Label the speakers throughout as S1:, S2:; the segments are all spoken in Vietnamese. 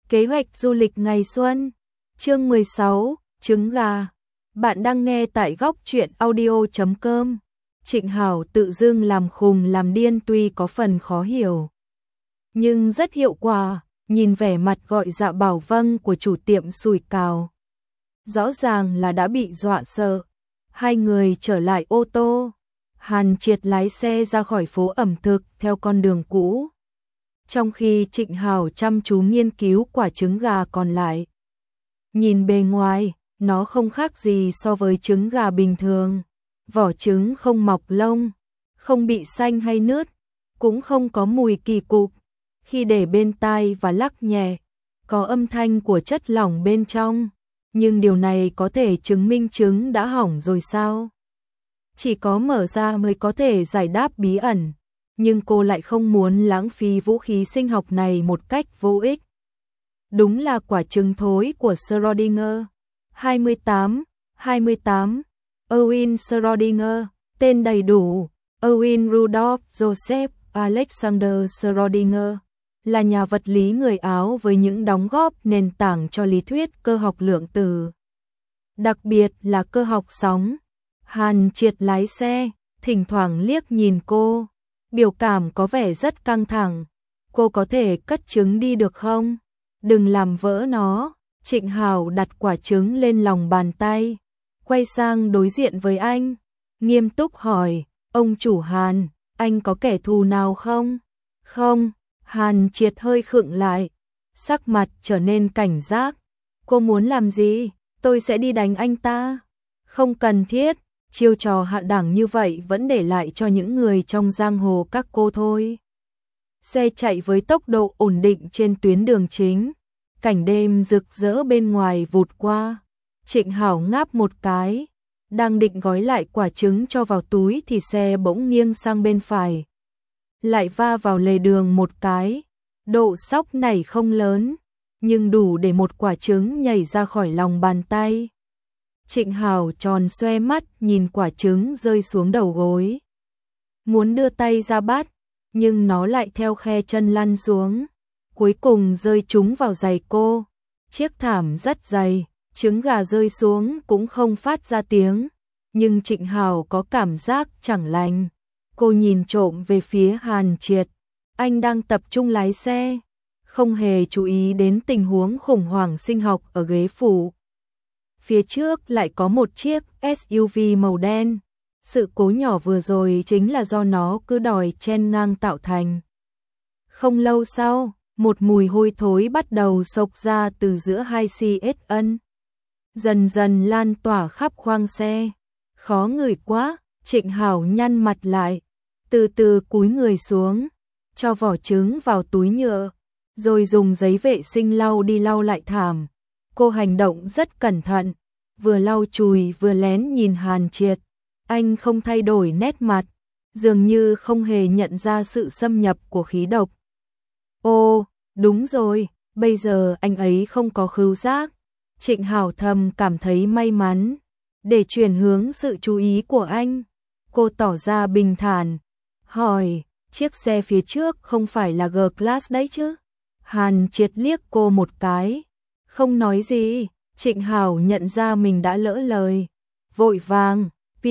S1: Kế hoạch du lịch ngày xuân. Chương 16, trứng gà. Bạn đang nghe tại góc truyện audio.com. Trịnh Hảo tự dưng làm khùng làm điên tuy có phần khó hiểu, nhưng rất hiệu quả, nhìn vẻ mặt gọi dạ bảo vâng của chủ tiệm sủi cào. Rõ ràng là đã bị dọa sợ. Hai người trở lại ô tô. Hàn Triệt lái xe ra khỏi phố ẩm thực theo con đường cũ, trong khi Trịnh Hảo chăm chú nghiên cứu quả trứng gà còn lại. Nhìn bề ngoài, nó không khác gì so với trứng gà bình thường. Vỏ trứng không mọc lông, không bị xanh hay nứt, cũng không có mùi kỳ cục. Khi để bên tai và lắc nhẹ, có âm thanh của chất lỏng bên trong. Nhưng điều này có thể chứng minh trứng đã hỏng rồi sao? Chỉ có mở ra mới có thể giải đáp bí ẩn. Nhưng cô lại không muốn lãng phí vũ khí sinh học này một cách vô ích. Đúng là quả trứng thối của Schrödinger. 28. Erwin Schrödinger, tên đầy đủ, Erwin Rudolf Joseph Alexander Schrödinger, là nhà vật lý người Áo với những đóng góp nền tảng cho lý thuyết cơ học lượng tử, đặc biệt là cơ học sóng. Hàn Triệt lái xe, thỉnh thoảng liếc nhìn cô, biểu cảm có vẻ rất căng thẳng. Cô có thể cất trứng đi được không? Đừng làm vỡ nó. Trịnh Hảo đặt quả trứng lên lòng bàn tay, quay sang đối diện với anh, nghiêm túc hỏi, ông chủ Hàn, anh có kẻ thù nào không? Không. Hàn Triệt hơi khựng lại, sắc mặt trở nên cảnh giác. Cô muốn làm gì? Tôi sẽ đi đánh anh ta. Không cần thiết, chiêu trò hạ đẳng như vậy vẫn để lại cho những người trong giang hồ các cô thôi. Xe chạy với tốc độ ổn định trên tuyến đường chính. Cảnh đêm rực rỡ bên ngoài vụt qua. Trịnh Hảo ngáp một cái, đang định gói lại quả trứng cho vào túi thì xe bỗng nghiêng sang bên phải, lại va vào lề đường một cái. Độ sóc này không lớn, nhưng đủ để một quả trứng nhảy ra khỏi lòng bàn tay. Trịnh Hảo tròn xoe mắt nhìn quả trứng rơi xuống đầu gối, muốn đưa tay ra bắt, nhưng nó lại theo khe chân lăn xuống, cuối cùng rơi trúng vào giày cô. Chiếc thảm rất dày, trứng gà rơi xuống cũng không phát ra tiếng, nhưng Trịnh Hảo có cảm giác chẳng lành. Cô nhìn trộm về phía Hàn Triệt, anh đang tập trung lái xe, không hề chú ý đến tình huống khủng hoảng sinh học ở ghế phụ. Phía trước lại có một chiếc SUV màu đen. Sự cố nhỏ vừa rồi chính là do nó cứ đòi chen ngang tạo thành. Không lâu sau, một mùi hôi thối bắt đầu xộc ra từ giữa hai CSN, dần dần lan tỏa khắp khoang xe. Khó ngửi quá. Trịnh Hảo nhăn mặt lại, từ từ cúi người xuống, cho vỏ trứng vào túi nhựa, rồi dùng giấy vệ sinh lau đi lau lại thảm. Cô hành động rất cẩn thận, vừa lau chùi vừa lén nhìn Hàn Triệt. Anh không thay đổi nét mặt, dường như không hề nhận ra sự xâm nhập của khí độc. Ô, đúng rồi, bây giờ anh ấy không có khứu giác. Trịnh Hảo thầm cảm thấy may mắn. Để chuyển hướng sự chú ý của anh, cô tỏ ra bình thản, hỏi, chiếc xe phía trước không phải là G-Class đấy chứ? Hàn Triệt liếc cô một cái, không nói gì. Trịnh Hảo nhận ra mình đã lỡ lời, vội vàng,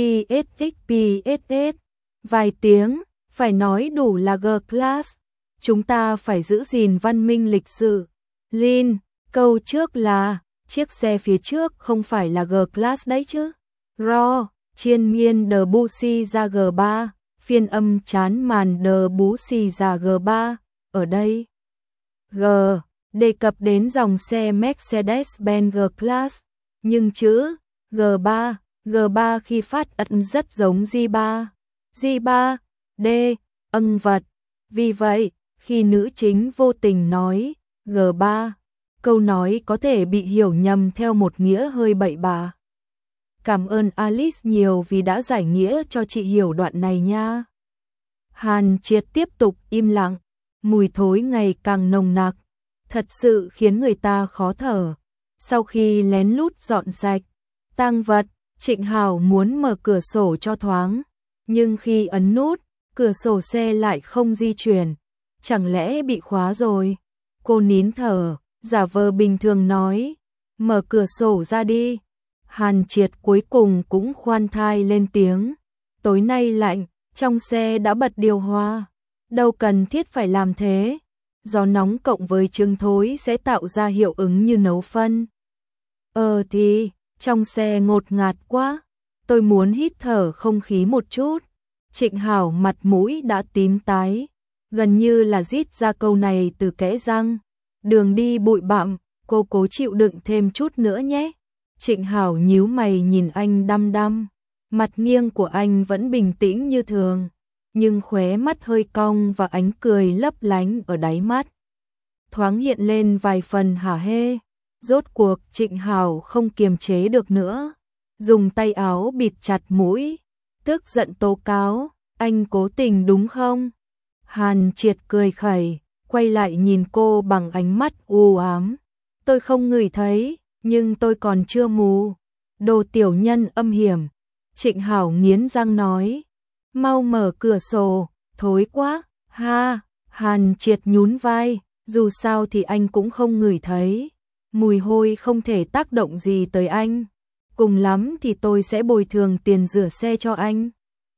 S1: PSX, vài tiếng, phải nói đủ là G-Class. Chúng ta phải giữ gìn văn minh lịch sự. Lin, câu trước là, chiếc xe phía trước không phải là G-Class đấy chứ? Ro, chiên miên Debussy ra G3, phiên âm chán màn Debussy ra G3, ở đây. G, đề cập đến dòng xe Mercedes-Benz G-Class, nhưng chữ G3 khi phát ẩn rất giống G3, D, ân vật. Vì vậy, khi nữ chính vô tình nói G3, câu nói có thể bị hiểu nhầm theo một nghĩa hơi bậy bạ. Cảm ơn Alice nhiều vì đã giải nghĩa cho chị hiểu đoạn này nha. Hàn Triệt tiếp tục im lặng, mùi thối ngày càng nồng nặc, thật sự khiến người ta khó thở. Sau khi lén lút dọn sạch tang vật, Trịnh Hảo muốn mở cửa sổ cho thoáng, nhưng khi ấn nút, cửa sổ xe lại không di chuyển. Chẳng lẽ bị khóa rồi? Cô nín thở, giả vờ bình thường nói, mở cửa sổ ra đi. Hàn Triệt cuối cùng cũng khoan thai lên tiếng, tối nay lạnh, trong xe đã bật điều hòa, đâu cần thiết phải làm thế. Gió nóng cộng với trứng thối sẽ tạo ra hiệu ứng như nấu phân. Thì, trong xe ngột ngạt quá, tôi muốn hít thở không khí một chút. Trịnh Hảo mặt mũi đã tím tái, gần như là rít ra câu này từ kẽ răng. Đường đi bụi bặm, cô cố chịu đựng thêm chút nữa nhé. Trịnh Hảo nhíu mày nhìn anh đăm đăm, mặt nghiêng của anh vẫn bình tĩnh như thường, nhưng khóe mắt hơi cong và ánh cười lấp lánh ở đáy mắt thoáng hiện lên vài phần hả hê. Rốt cuộc Trịnh Hảo không kiềm chế được nữa, dùng tay áo bịt chặt mũi, tức giận tố cáo, anh cố tình đúng không? Hàn Triệt cười khẩy, quay lại nhìn cô bằng ánh mắt u ám. Tôi không ngửi thấy, nhưng tôi còn chưa mù. Đồ tiểu nhân âm hiểm. Trịnh Hảo nghiến răng nói, mau mở cửa sổ, thối quá. Ha, Hàn Triệt nhún vai, dù sao thì anh cũng không ngửi thấy. Mùi hôi không thể tác động gì tới anh. Cùng lắm thì tôi sẽ bồi thường tiền rửa xe cho anh.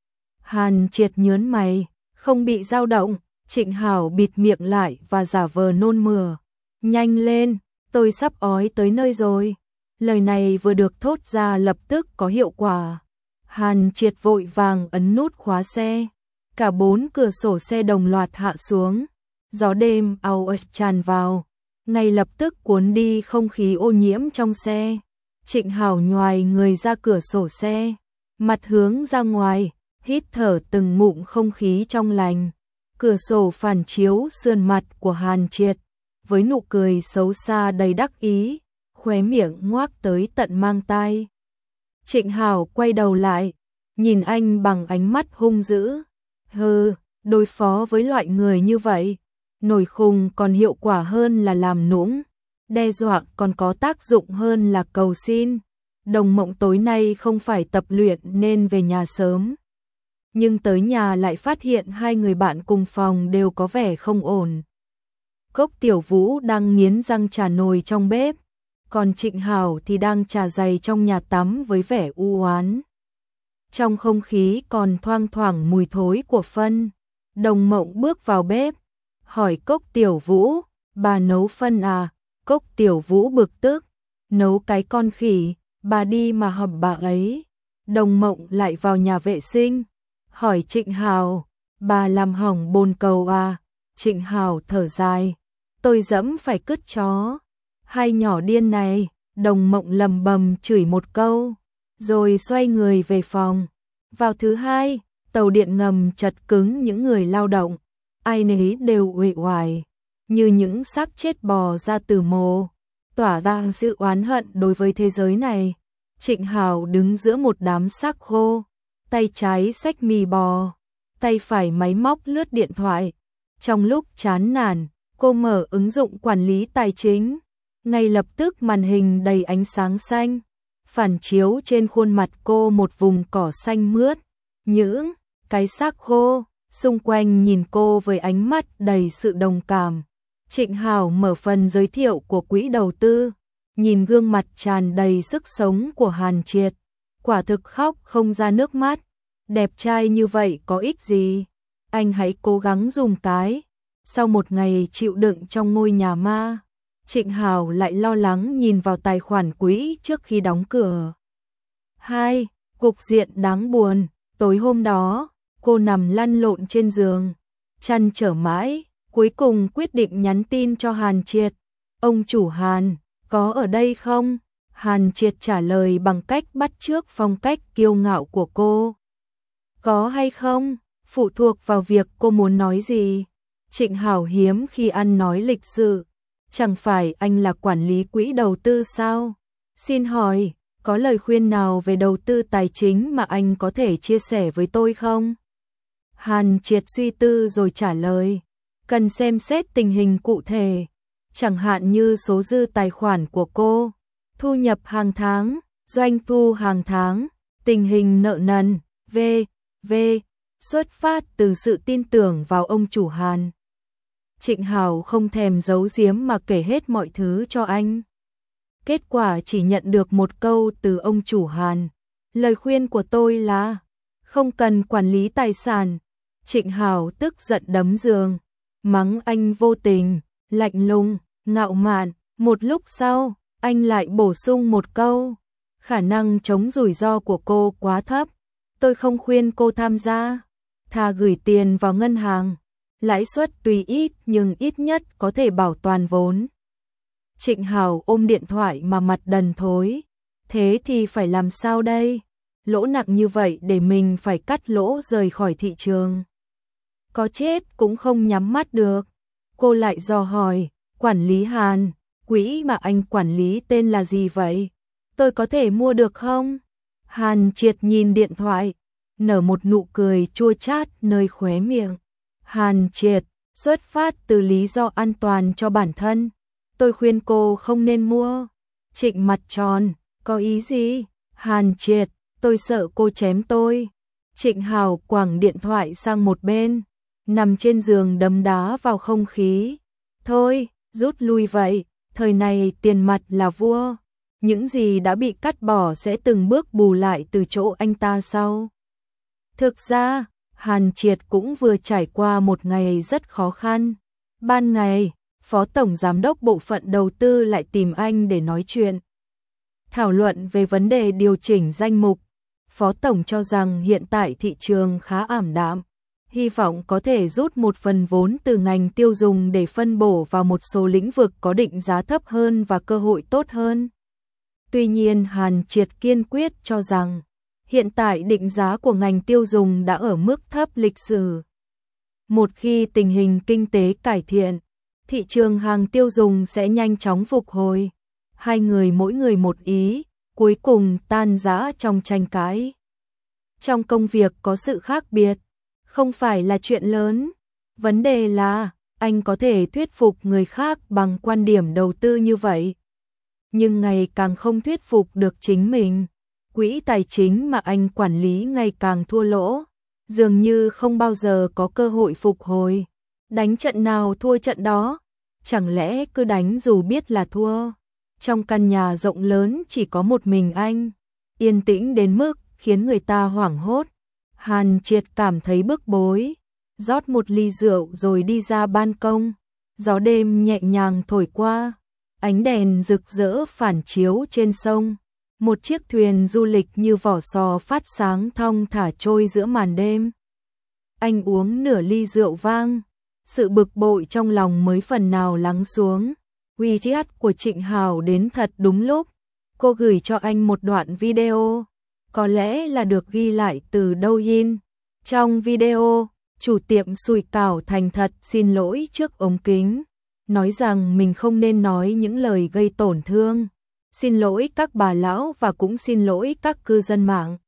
S1: Hàn Triệt nhớn mày, không bị dao động. Trịnh Hảo bịt miệng lại và giả vờ nôn mửa. Nhanh lên, tôi sắp ói tới nơi rồi. Lời này vừa được thốt ra lập tức có hiệu quả. Hàn Triệt vội vàng ấn nút khóa xe. Cả 4 cửa sổ xe đồng loạt hạ xuống. Gió đêm ào ạt tràn vào, ngay lập tức cuốn đi không khí ô nhiễm trong xe. Trịnh Hảo nhoài người ra cửa sổ xe, mặt hướng ra ngoài, hít thở từng ngụm không khí trong lành. Cửa sổ phản chiếu sườn mặt của Hàn Triệt, với nụ cười xấu xa đầy đắc ý, khóe miệng ngoác tới tận mang tai. Trịnh Hảo quay đầu lại, nhìn anh bằng ánh mắt hung dữ. Hừ, đối phó với loại người như vậy, nổi khùng còn hiệu quả hơn là làm nũng, đe dọa còn có tác dụng hơn là cầu xin. Đồng Mộng tối nay không phải tập luyện nên về nhà sớm, nhưng tới nhà lại phát hiện hai người bạn cùng phòng đều có vẻ không ổn. Cốc Tiểu Vũ đang nghiến răng chà nồi trong bếp, còn Trịnh Hảo thì đang chà giày trong nhà tắm với vẻ u oán. Trong không khí còn thoang thoảng mùi thối của phân. Đồng Mộng bước vào bếp, hỏi Cốc Tiểu Vũ, bà nấu phân à? Cốc Tiểu Vũ bực tức, nấu cái con khỉ, bà đi mà hầm bà ấy. Đồng Mộng lại vào nhà vệ sinh, hỏi Trịnh Hảo, bà làm hỏng bồn cầu à? Trịnh Hảo thở dài, tôi dẫm phải cứt chó. Hai nhỏ điên này. Đồng Mộng lầm bầm chửi một câu, rồi xoay người về phòng. Vào thứ hai, tàu điện ngầm chật cứng những người lao động, ai nấy đều uể oải, như những xác chết bò ra từ mồ, tỏa ra sự oán hận đối với thế giới này. Trịnh Hảo đứng giữa một đám xác khô, tay trái xách mì bò, tay phải máy móc lướt điện thoại. Trong lúc chán nản, cô mở ứng dụng quản lý tài chính. Ngay lập tức màn hình đầy ánh sáng xanh, phản chiếu trên khuôn mặt cô một vùng cỏ xanh mướt, những cái xác khô, xung quanh nhìn cô với ánh mắt đầy sự đồng cảm. Trịnh Hảo mở phần giới thiệu của quỹ đầu tư, nhìn gương mặt tràn đầy sức sống của Hàn Triệt, quả thực khóc không ra nước mắt. Đẹp trai như vậy có ích gì? Anh hãy cố gắng dùng cái. Sau một ngày chịu đựng trong ngôi nhà ma, Trịnh Hảo lại lo lắng nhìn vào tài khoản quỹ trước khi đóng cửa. 2. Cục diện đáng buồn. Tối hôm đó, cô nằm lăn lộn trên giường, trăn trở mãi, cuối cùng quyết định nhắn tin cho Hàn Triệt. Ông chủ Hàn, có ở đây không? Hàn Triệt trả lời bằng cách bắt chước phong cách kiêu ngạo của cô. Có hay không, phụ thuộc vào việc cô muốn nói gì. Trịnh Hảo hiếm khi ăn nói lịch sự. Chẳng phải anh là quản lý quỹ đầu tư sao? Xin hỏi, có lời khuyên nào về đầu tư tài chính mà anh có thể chia sẻ với tôi không? Hàn Triệt suy tư rồi trả lời, cần xem xét tình hình cụ thể, chẳng hạn như số dư tài khoản của cô, thu nhập hàng tháng, doanh thu hàng tháng, tình hình nợ nần, v.v. Xuất phát từ sự tin tưởng vào ông chủ Hàn Trịnh Hảo không thèm giấu giếm mà kể hết mọi thứ cho anh. Kết quả chỉ nhận được một câu từ ông chủ Hàn. Lời khuyên của tôi là không cần quản lý tài sản. Trịnh Hảo tức giận đấm giường, mắng anh vô tình, lạnh lùng, ngạo mạn. Một lúc sau, anh lại bổ sung một câu, khả năng chống rủi ro của cô quá thấp. Tôi không khuyên cô tham gia, thà gửi tiền vào ngân hàng. Lãi suất tuy ít nhưng ít nhất có thể bảo toàn vốn. Trịnh Hảo ôm điện thoại mà mặt đần thối. Thế thì phải làm sao đây? Lỗ nặng như vậy để mình phải cắt lỗ rời khỏi thị trường. Có chết cũng không nhắm mắt được. Cô lại dò hỏi, quản lý Hàn, quỹ mà anh quản lý tên là gì vậy? Tôi có thể mua được không? Hàn Triệt nhìn điện thoại, nở một nụ cười chua chát nơi khóe miệng. Hàn Triệt, xuất phát từ lý do an toàn cho bản thân, tôi khuyên cô không nên mua. Trịnh mặt tròn, có ý gì? Hàn Triệt, tôi sợ cô chém tôi. Trịnh Hảo quẳng điện thoại sang một bên, nằm trên giường đấm đá vào không khí. Thôi, rút lui vậy, thời này tiền mặt là vua. Những gì đã bị cắt bỏ sẽ từng bước bù lại từ chỗ anh ta sau. Thực ra, Hàn Triệt cũng vừa trải qua một ngày rất khó khăn. Ban ngày, Phó Tổng Giám đốc Bộ phận Đầu tư lại tìm anh để nói chuyện. Thảo luận về vấn đề điều chỉnh danh mục. Phó Tổng cho rằng hiện tại thị trường khá ảm đạm. Hy vọng có thể rút một phần vốn từ ngành tiêu dùng để phân bổ vào một số lĩnh vực có định giá thấp hơn và cơ hội tốt hơn. Tuy nhiên Hàn Triệt kiên quyết cho rằng hiện tại định giá của ngành tiêu dùng đã ở mức thấp lịch sử. Một khi tình hình kinh tế cải thiện, thị trường hàng tiêu dùng sẽ nhanh chóng phục hồi. Hai người mỗi người một ý, cuối cùng tan rã trong tranh cãi. Trong công việc có sự khác biệt, không phải là chuyện lớn. Vấn đề là, anh có thể thuyết phục người khác bằng quan điểm đầu tư như vậy. Nhưng ngày càng không thuyết phục được chính mình. Quỹ tài chính mà anh quản lý ngày càng thua lỗ, dường như không bao giờ có cơ hội phục hồi. Đánh trận nào thua trận đó, chẳng lẽ cứ đánh dù biết là thua. Trong căn nhà rộng lớn chỉ có một mình anh, yên tĩnh đến mức khiến người ta hoảng hốt. Hàn Triệt cảm thấy bức bối, rót một ly rượu rồi đi ra ban công. Gió đêm nhẹ nhàng thổi qua, ánh đèn rực rỡ phản chiếu trên sông. Một chiếc thuyền du lịch như vỏ sò phát sáng thong thả trôi giữa màn đêm. Anh uống nửa ly rượu vang, sự bực bội trong lòng mới phần nào lắng xuống. WeChat của Trịnh Hảo đến thật đúng lúc. Cô gửi cho anh một đoạn video, có lẽ là được ghi lại từ Douyin. Trong video, chủ tiệm sủi cảo thành thật xin lỗi trước ống kính, nói rằng mình không nên nói những lời gây tổn thương. Xin lỗi các bà lão và cũng xin lỗi các cư dân mạng.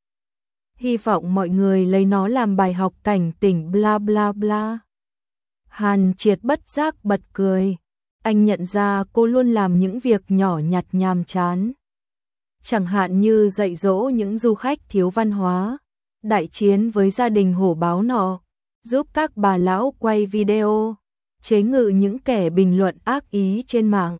S1: Hy vọng mọi người lấy nó làm bài học cảnh tỉnh bla bla bla. Hàn Triệt bất giác bật cười. Anh nhận ra cô luôn làm những việc nhỏ nhặt nhàm chán. Chẳng hạn như dạy dỗ những du khách thiếu văn hóa, đại chiến với gia đình hổ báo nọ, giúp các bà lão quay video, chế ngự những kẻ bình luận ác ý trên mạng.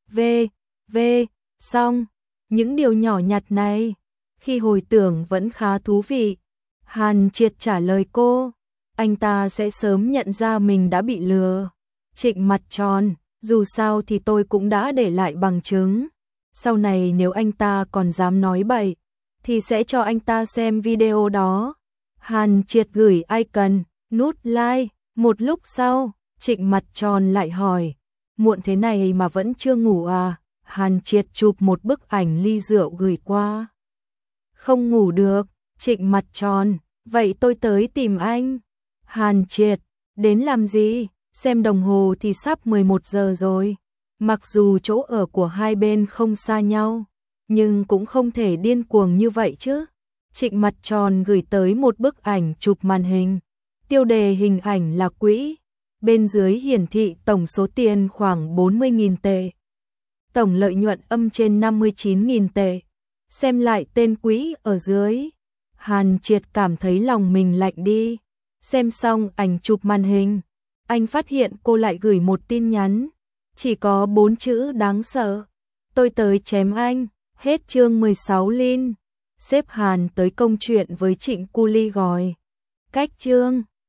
S1: Xong, những điều nhỏ nhặt này, khi hồi tưởng vẫn khá thú vị. Hàn Triệt trả lời cô, anh ta sẽ sớm nhận ra mình đã bị lừa. Trịnh mặt tròn, dù sao thì tôi cũng đã để lại bằng chứng. Sau này nếu anh ta còn dám nói bậy, thì sẽ cho anh ta xem video đó. Hàn Triệt gửi icon, nút like. Một lúc sau, Trịnh mặt tròn lại hỏi, muộn thế này mà vẫn chưa ngủ à? Hàn Triệt chụp một bức ảnh ly rượu gửi qua. Không ngủ được. Trịnh mặt tròn, vậy tôi tới tìm anh. Hàn Triệt, đến làm gì? Xem đồng hồ thì sắp 11 giờ rồi. Mặc dù chỗ ở của hai bên không xa nhau, nhưng cũng không thể điên cuồng như vậy chứ. Trịnh mặt tròn gửi tới một bức ảnh chụp màn hình. Tiêu đề hình ảnh là quỹ. Bên dưới hiển thị tổng số tiền khoảng 40.000 tệ. Tổng lợi nhuận âm trên 59.000 tệ. Xem lại tên quỹ ở dưới. Hàn Triệt cảm thấy lòng mình lạnh đi. Xem xong ảnh chụp màn hình, Anh phát hiện cô lại gửi một tin nhắn, chỉ có 4 chữ đáng sợ. Tôi tới chém anh. Hết chương 16 Lin. Sếp Hàn tới công chuyện với Trịnh Cu Ly Gòi. Cách chương